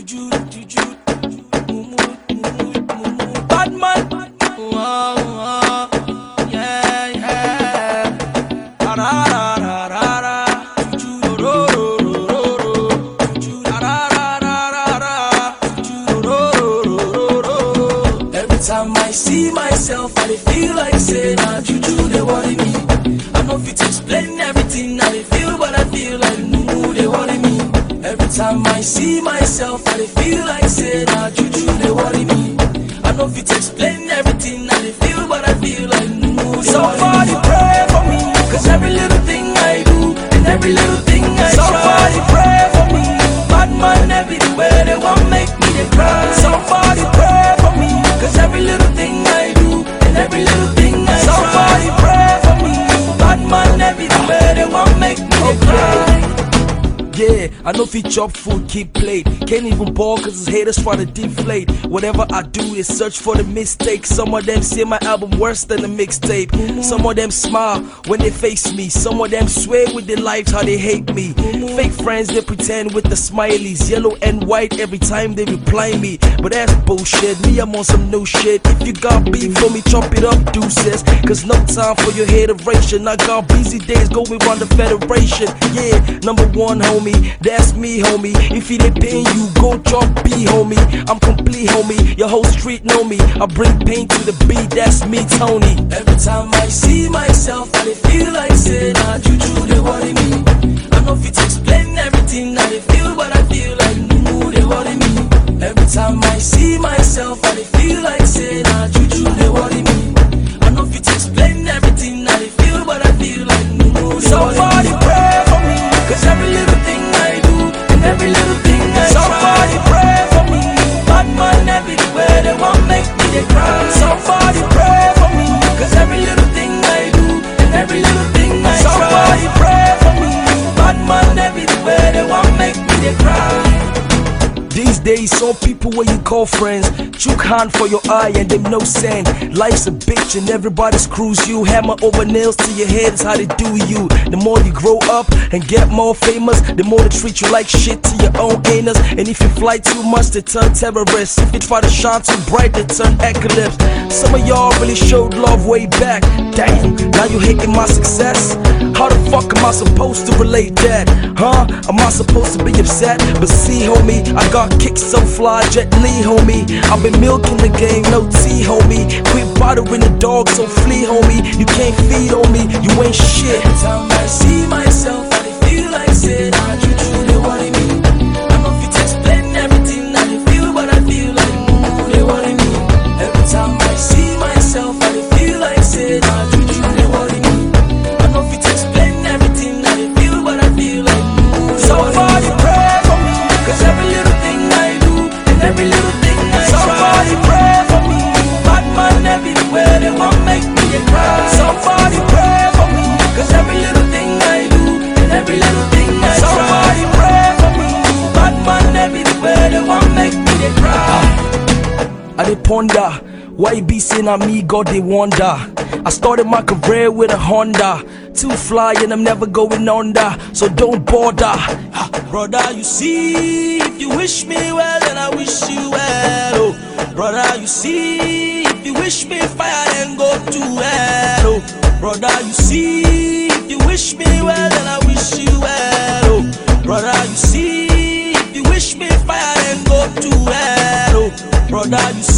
Bad man. Yeah, yeah. Ra ra ra ra ra. Ro ro ro ro ro. Ra ra ra ra ra. Ro ro ro ro. Every time I see myself, I feel like saying, "Nah, juju, they worry me." I know fit to explain everything I feel, but I feel like no, they worry me. Every time I see myself, I feel like saying, "Nah, juju, they worry me." I know fit to explain everything I feel, but I feel like no. Somebody pray for me, cause every little thing I do and every little thing I try. Somebody pray for me, bad man everywhere, they want make me they cry. Somebody pray for me, cause every little thing I do and every little thing I try. Somebody pray for me, bad man everywhere, they want make me they cry. Yeah, I know if you chop food, keep plate. Can't even ball cause his haters try to deflate. Whatever I do is search for the mistake. Some of them say my album worse than the mixtape. Some of them smile when they face me. Some of them swear with their lives how they hate me. Fake friends, they pretend with the smileys. Yellow and white every time they reply me. But that's bullshit, me I'm on some new shit. If you got beef for me, chop it up, deuces. Cause no time for your hateration. I got busy days going on the federation. Yeah, number one, homie. That's me, homie. If it ain't pain you, go chop B, homie. I'm complete, homie. Your whole street know me. I bring pain to the beat, that's me, Tony. Every time I see myself, I feel like saying, "Nah, juju, they worry me." I know fit to explain everything I feel, but I feel like no, they worry me. Every time I see myself, I feel like saying, "Nah, juju, they worry me." I know fit to explain everything I feel, but I feel like no, somebody pray for me, cause every little thing I do and every little thing I try. Somebody pray for me, bad man everywhere, they want make me they cry. Somebody pray for me, cause every little thing I do and every little thing I try. Somebody pray for me, bad man everywhere, they want make me they cry. These days, some people what you call friends chook hand for your eye and them no send. Life's a bitch and everybody screws you. Hammer over nails to your head is how they do you. The more you grow up and get more famous, the more they treat you like shit to your own anus. And if you fly too much, they turn terrorists. If you try to shine too bright, they turn eclipse. Some of y'all really showed love way back. Damn, now you hating my success? How the fuck am I supposed to relate that? Huh? Am I supposed to be upset? But see, homie, I got kicks so fly, Jet Li, homie. I've been milking the game, no tea, homie. Quit bothering the dog, so flee, homie. You can't feed on me, you ain't shit. Every time I see myself, I feel like saying, "Nah, juju, they worry me." I know fit to explain everything I feel, but I feel like no, they worry me. Every time I see myself, I feel like saying, "Nah, juju, they worry me." I know fit to explain everything I feel, but I feel like no. Somebody pray for me, cause every little thing I do and every little thing I try. Somebody pray for me, bad man everywhere, they want make me they cry. Somebody pray for me, cause every little thing I do and every little thing I try. Somebody pray for me, bad man everywhere, they want make me they cry. I dey ponder why you be saying I'm me, God they wonder. I started my career with a Honda, too fly and I'm never going under, so don't bother. Brother, you see, if you wish me well, then I wish you well. Oh, brother, you see, if you wish me fire, then go to hell. Oh, brother, you see, if you wish me well, then I wish you well. Oh, brother, you see, if you wish me fire, then go to hell. Oh, brother, you see.